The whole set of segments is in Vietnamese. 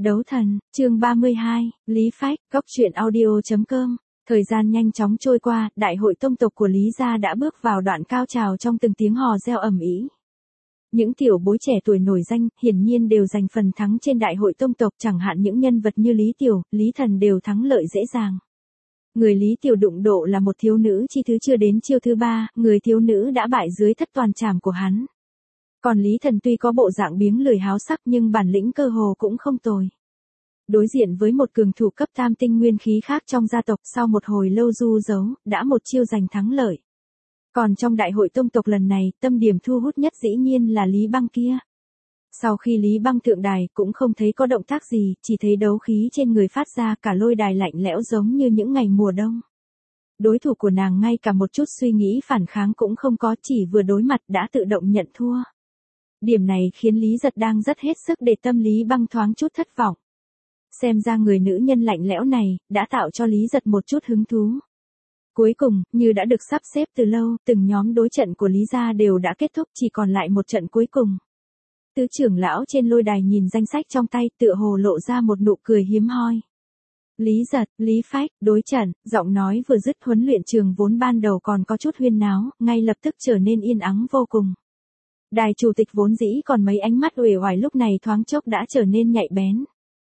Đấu thần, chương 32, Lý Phách, góc truyện audio.com. Thời gian nhanh chóng trôi qua, đại hội tông tộc của Lý gia đã bước vào đoạn cao trào trong từng tiếng hò reo ầm ĩ. Những tiểu bối trẻ tuổi nổi danh, hiển nhiên đều giành phần thắng trên đại hội tông tộc, chẳng hạn những nhân vật như Lý Tiểu, Lý Thần đều thắng lợi dễ dàng. Người Lý Tiểu đụng độ là một thiếu nữ chi thứ chưa đến chiêu thứ 3, người thiếu nữ đã bại dưới thất toàn trảm của hắn. Còn Lý Thần tuy có bộ dạng biếng lười háo sắc nhưng bản lĩnh cơ hồ cũng không tồi. Đối diện với một cường thủ cấp tam tinh nguyên khí khác trong gia tộc, sau một hồi lâu du giấu, đã một chiêu giành thắng lợi. Còn trong đại hội tông tộc lần này, tâm điểm thu hút nhất dĩ nhiên là Lý Băng kia. Sau khi Lý Băng thượng đài, cũng không thấy có động tác gì, chỉ thấy đấu khí trên người phát ra, cả lôi đài lạnh lẽo giống như những ngày mùa đông. Đối thủ của nàng ngay cả một chút suy nghĩ phản kháng cũng không có, chỉ vừa đối mặt đã tự động nhận thua. Điểm này khiến Lý Giật đang rất hết sức để tâm Lý Băng thoáng chút thất vọng. Xem ra người nữ nhân lạnh lẽo này, đã tạo cho Lý Giật một chút hứng thú. Cuối cùng, như đã được sắp xếp từ lâu, từng nhóm đối trận của Lý gia đều đã kết thúc, chỉ còn lại một trận cuối cùng. Tứ trưởng lão trên lôi đài nhìn danh sách trong tay, tựa hồ lộ ra một nụ cười hiếm hoi. Lý Giật, Lý Phách, đối trận, giọng nói vừa dứt, huấn luyện trường vốn ban đầu còn có chút huyên náo, ngay lập tức trở nên yên ắng vô cùng. Đài chủ tịch vốn dĩ còn mấy ánh mắt uể oải lúc này thoáng chốc đã trở nên nhạy bén.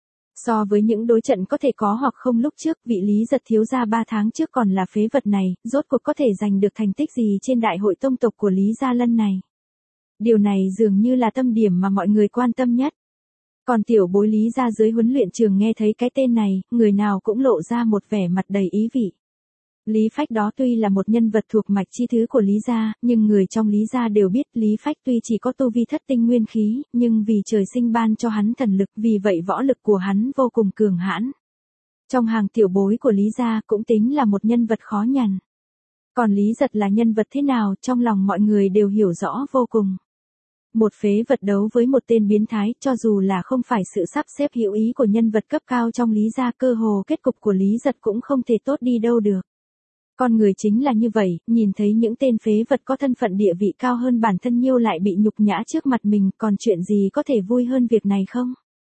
So với những đối trận có thể có hoặc không lúc trước, vị Lý Giật thiếu gia 3 tháng trước còn là phế vật này, rốt cuộc có thể giành được thành tích gì trên đại hội tông tộc của Lý gia lần này. Điều này dường như là tâm điểm mà mọi người quan tâm nhất. Còn tiểu bối Lý gia dưới huấn luyện trường nghe thấy cái tên này, người nào cũng lộ ra một vẻ mặt đầy ý vị. Lý Phách đó tuy là một nhân vật thuộc mạch chi thứ của Lý gia, nhưng người trong Lý gia đều biết Lý Phách tuy chỉ có tu vi thất tinh nguyên khí, nhưng vì trời sinh ban cho hắn thần lực, vì vậy võ lực của hắn vô cùng cường hãn. Trong hàng tiểu bối của Lý gia cũng tính là một nhân vật khó nhằn. Còn Lý Giật là nhân vật thế nào, trong lòng mọi người đều hiểu rõ vô cùng. Một phế vật đấu với một tên biến thái, cho dù là không phải sự sắp xếp hữu ý của nhân vật cấp cao trong Lý gia, cơ hồ kết cục của Lý Giật cũng không thể tốt đi đâu được. Con người chính là như vậy, nhìn thấy những tên phế vật có thân phận địa vị cao hơn bản thân nhiêu lại bị nhục nhã trước mặt mình, còn chuyện gì có thể vui hơn việc này không?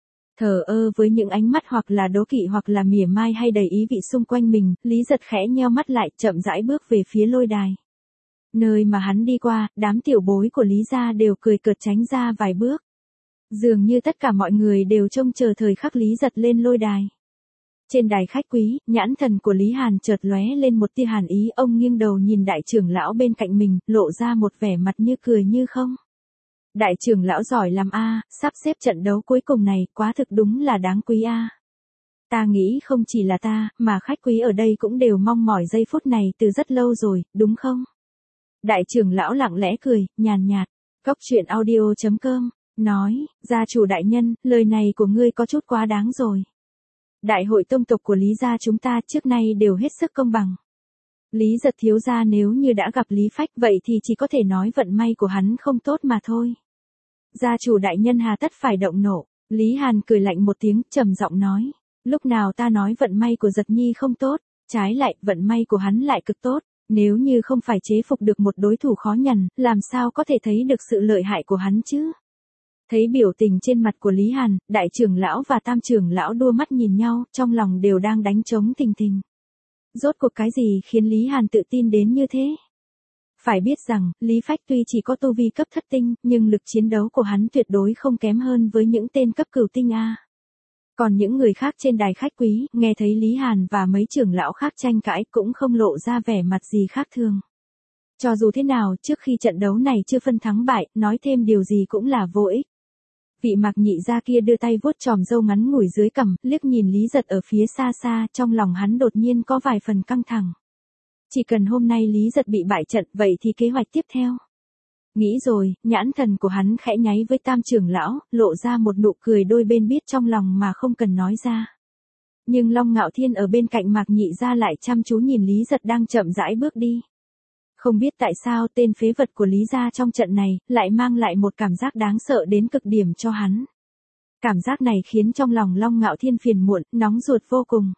Thờ ơ với những ánh mắt hoặc là đố kỵ hoặc là mỉa mai hay đầy ý vị xung quanh mình, Lý Giật khẽ nheo mắt lại, chậm rãi bước về phía lôi đài. Nơi mà hắn đi qua, đám tiểu bối của Lý gia đều cười cợt tránh ra vài bước. Dường như tất cả mọi người đều trông chờ thời khắc Lý Giật lên lôi đài. Trên đài khách quý, nhãn thần của Lý Hàn chợt lóe lên một tia hàn ý, ông nghiêng đầu nhìn đại trưởng lão bên cạnh mình, lộ ra một vẻ mặt như cười như không. Đại trưởng lão giỏi làm a, sắp xếp trận đấu cuối cùng này, quá thực đúng là đáng quý a. Ta nghĩ không chỉ là ta, mà khách quý ở đây cũng đều mong mỏi giây phút này từ rất lâu rồi, đúng không? Đại trưởng lão lặng lẽ cười, nhàn nhạt. Góc truyện audio.com, nói, gia chủ đại nhân, lời này của ngươi có chút quá đáng rồi. Đại hội tông tộc của Lý gia chúng ta trước nay đều hết sức công bằng. Lý Giật thiếu gia nếu như đã gặp Lý Phách, vậy thì chỉ có thể nói vận may của hắn không tốt mà thôi. Gia chủ đại nhân hà tất phải động nộ. Lý Hàn cười lạnh một tiếng, trầm giọng nói. Lúc nào ta nói vận may của Giật nhi không tốt, trái lại, vận may của hắn lại cực tốt. Nếu như không phải chế phục được một đối thủ khó nhằn, làm sao có thể thấy được sự lợi hại của hắn chứ? Thấy biểu tình trên mặt của Lý Hàn, đại trưởng lão và tam trưởng lão đua mắt nhìn nhau, trong lòng đều đang đánh trống thình thình. Rốt cuộc cái gì khiến Lý Hàn tự tin đến như thế? Phải biết rằng, Lý Phách tuy chỉ có tu vi cấp thất tinh, nhưng lực chiến đấu của hắn tuyệt đối không kém hơn với những tên cấp cửu tinh A. Còn những người khác trên đài khách quý, nghe thấy Lý Hàn và mấy trưởng lão khác tranh cãi cũng không lộ ra vẻ mặt gì khác thường. Cho dù thế nào, trước khi trận đấu này chưa phân thắng bại, nói thêm điều gì cũng là vô ích. Vị Mạc Nhị gia kia đưa tay vuốt chòm râu ngắn ngủi dưới cằm, liếc nhìn Lý Giật ở phía xa xa, trong lòng hắn đột nhiên có vài phần căng thẳng. Chỉ cần hôm nay Lý Giật bị bại trận, vậy thì kế hoạch tiếp theo. Nghĩ rồi, nhãn thần của hắn khẽ nháy với tam trưởng lão, lộ ra một nụ cười đôi bên biết trong lòng mà không cần nói ra. Nhưng Long Ngạo Thiên ở bên cạnh Mạc Nhị gia lại chăm chú nhìn Lý Giật đang chậm rãi bước đi. Không biết tại sao tên phế vật của Lý gia trong trận này, lại mang lại một cảm giác đáng sợ đến cực điểm cho hắn. Cảm giác này khiến trong lòng Long Ngạo Thiên phiền muộn, nóng ruột vô cùng.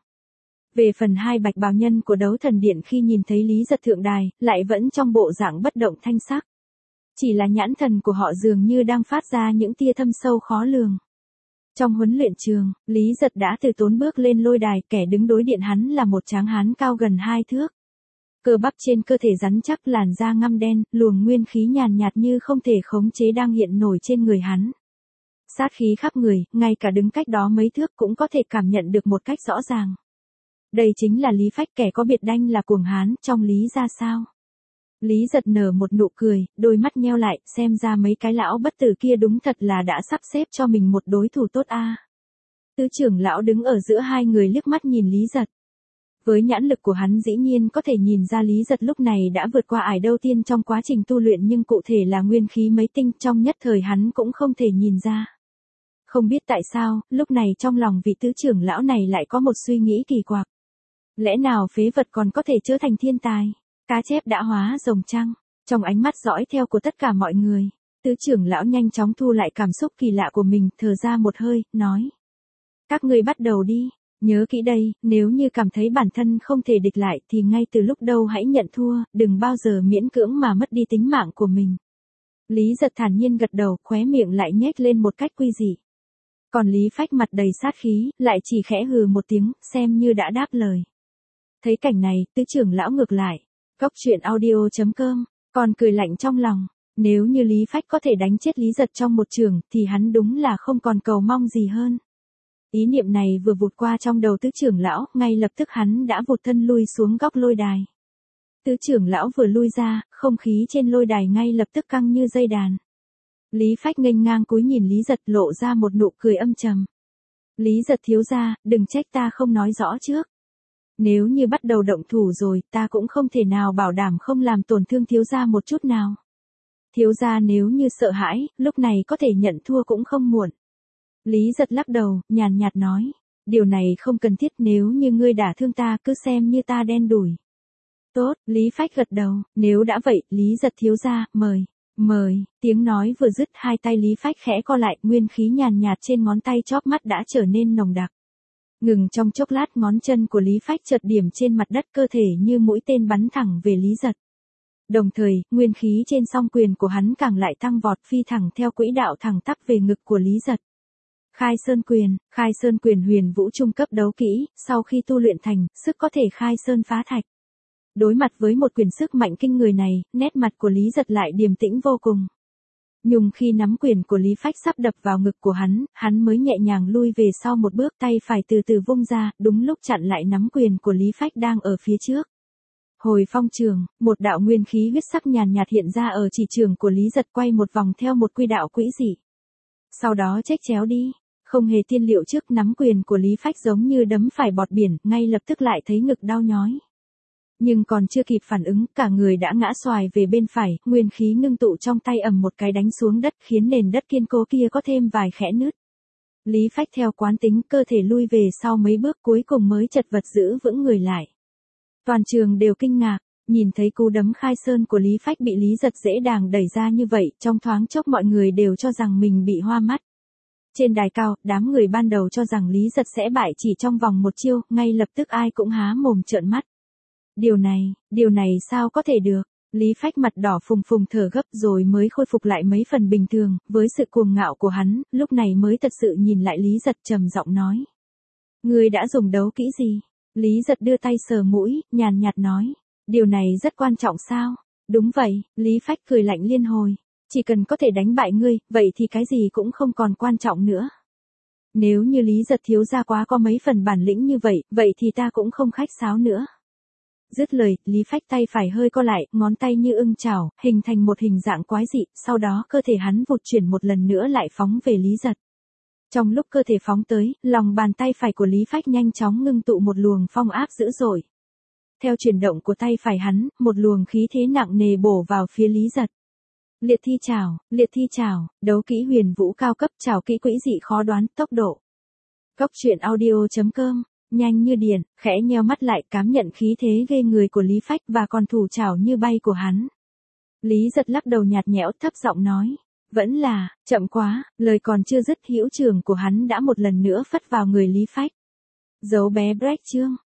Về phần hai bạch bào nhân của đấu thần điện khi nhìn thấy Lý Giật thượng đài, lại vẫn trong bộ dạng bất động thanh sắc. Chỉ là nhãn thần của họ dường như đang phát ra những tia thâm sâu khó lường. Trong huấn luyện trường, Lý Giật đã từ tốn bước lên lôi đài, kẻ đứng đối diện hắn là một tráng hán cao gần 2 thước. Cơ bắp trên cơ thể rắn chắc, làn da ngăm đen, luồng nguyên khí nhàn nhạt như không thể khống chế đang hiện nổi trên người hắn. Sát khí khắp người, ngay cả đứng cách đó mấy thước cũng có thể cảm nhận được một cách rõ ràng. Đây chính là Lý Phách, kẻ có biệt danh là cuồng hán trong Lý gia sao? Lý Giật nở một nụ cười, đôi mắt nheo lại, xem ra mấy cái lão bất tử kia đúng thật là đã sắp xếp cho mình một đối thủ tốt a. Tứ trưởng lão đứng ở giữa hai người liếc mắt nhìn Lý Giật. Với nhãn lực của hắn dĩ nhiên có thể nhìn ra Lý Giật lúc này đã vượt qua ải đầu tiên trong quá trình tu luyện, nhưng cụ thể là nguyên khí mấy tinh trong nhất thời hắn cũng không thể nhìn ra. Không biết tại sao, lúc này trong lòng vị tứ trưởng lão này lại có một suy nghĩ kỳ quặc. Lẽ nào phế vật còn có thể trở thành thiên tài? Cá chép đã hóa rồng chăng? Trong ánh mắt dõi theo của tất cả mọi người, tứ trưởng lão nhanh chóng thu lại cảm xúc kỳ lạ của mình, thở ra một hơi, nói. Các ngươi bắt đầu đi, nhớ kỹ đây, nếu như cảm thấy bản thân không thể địch lại thì ngay từ lúc đầu hãy nhận thua, đừng bao giờ miễn cưỡng mà mất đi tính mạng của mình. Lý Giật thản nhiên gật đầu, khóe miệng lại nhếch lên một cách quy dị. Còn Lý Phách mặt đầy sát khí, lại chỉ khẽ hừ một tiếng, xem như đã đáp lời. Thấy cảnh này, tứ trưởng lão ngược lại. Góc truyện audio.com, còn cười lạnh trong lòng. Nếu như Lý Phách có thể đánh chết Lý Giật trong một trường, thì hắn đúng là không còn cầu mong gì hơn. Ý niệm này vừa vụt qua trong đầu tứ trưởng lão, ngay lập tức hắn đã vụt thân lui xuống góc lôi đài. Tứ trưởng lão vừa lui ra, không khí trên lôi đài ngay lập tức căng như dây đàn. Lý Phách nghênh ngang cúi nhìn Lý Giật, lộ ra một nụ cười âm trầm. Lý Giật thiếu gia, đừng trách ta không nói rõ trước. Nếu như bắt đầu động thủ rồi, ta cũng không thể nào bảo đảm không làm tổn thương thiếu gia một chút nào. Thiếu gia nếu như sợ hãi, lúc này có thể nhận thua cũng không muộn. Lý Giật lắc đầu, nhàn nhạt nói. Điều này không cần thiết, nếu như ngươi đả thương ta cứ xem như ta đen đủi. Tốt, Lý Phách gật đầu, nếu đã vậy, Lý Giật thiếu gia, mời. Mời, tiếng nói vừa dứt, hai tay Lý Phách khẽ co lại, nguyên khí nhàn nhạt trên ngón tay chóp mắt đã trở nên nồng đặc. Ngừng trong chốc lát, ngón chân của Lý Phách chợt điểm trên mặt đất, cơ thể như mũi tên bắn thẳng về Lý Giật. Đồng thời, nguyên khí trên song quyền của hắn càng lại tăng vọt, phi thẳng theo quỹ đạo thẳng tắp về ngực của Lý Giật. Khai Sơn quyền huyền vũ trung cấp đấu kỹ, sau khi tu luyện thành, sức có thể khai sơn phá thạch. Đối mặt với một quyền sức mạnh kinh người này, nét mặt của Lý Giật lại điềm tĩnh vô cùng. Nhưng khi nắm quyền của Lý Phách sắp đập vào ngực của hắn mới nhẹ nhàng lui về sau một bước, tay phải từ từ vung ra, đúng lúc chặn lại nắm quyền của Lý Phách đang ở phía trước. Hồi phong trường, một đạo nguyên khí huyết sắc nhàn nhạt hiện ra ở chỉ trường của Lý Giật, quay một vòng theo một quy đạo quỹ dị. Sau đó chếch chéo đi, không hề tiên liệu trước, nắm quyền của Lý Phách giống như đấm phải bọt biển, ngay lập tức lại thấy ngực đau nhói. Nhưng còn chưa kịp phản ứng, cả người đã ngã xoài về bên phải, nguyên khí ngưng tụ trong tay ầm một cái đánh xuống đất, khiến nền đất kiên cố kia có thêm vài khẽ nứt. Lý Phách theo quán tính, cơ thể lui về sau mấy bước, cuối cùng mới chật vật giữ vững người lại. Toàn trường đều kinh ngạc, nhìn thấy cú đấm khai sơn của Lý Phách bị Lý Giật dễ dàng đẩy ra như vậy, trong thoáng chốc mọi người đều cho rằng mình bị hoa mắt. Trên đài cao, đám người ban đầu cho rằng Lý Giật sẽ bại chỉ trong vòng một chiêu, ngay lập tức ai cũng há mồm trợn mắt. Điều này sao có thể được? Lý Phách mặt đỏ phùng phùng thở gấp rồi mới khôi phục lại mấy phần bình thường, với sự cuồng ngạo của hắn, lúc này mới thật sự nhìn lại Lý Giật, trầm giọng nói. Ngươi đã dùng đấu kỹ gì? Lý Giật đưa tay sờ mũi, nhàn nhạt nói. Điều này rất quan trọng sao? Đúng vậy, Lý Phách cười lạnh liên hồi. Chỉ cần có thể đánh bại ngươi, vậy thì cái gì cũng không còn quan trọng nữa. Nếu như Lý Giật thiếu gia quá có mấy phần bản lĩnh như vậy thì ta cũng không khách sáo nữa. Dứt lời, Lý Phách tay phải hơi co lại, ngón tay như ưng chảo, hình thành một hình dạng quái dị, sau đó cơ thể hắn vụt chuyển một lần nữa lại phóng về Lý Giật. Trong lúc cơ thể phóng tới, lòng bàn tay phải của Lý Phách nhanh chóng ngưng tụ một luồng phong áp dữ dội. Theo chuyển động của tay phải hắn, một luồng khí thế nặng nề bổ vào phía Lý Giật. Liệt thi chảo, đấu kỹ huyền vũ cao cấp, chảo kỹ quỹ dị khó đoán, tốc độ. Góc truyện audio.com, nhanh như điện, khẽ nheo mắt lại, cảm nhận khí thế ghê người của Lý Phách và còn thủ chảo như bay của hắn. Lý Giật lắc đầu nhạt nhẽo, thấp giọng nói. Vẫn là, chậm quá, lời còn chưa dứt, hữu trường của hắn đã một lần nữa phất vào người Lý Phách. Dấu bé break chương.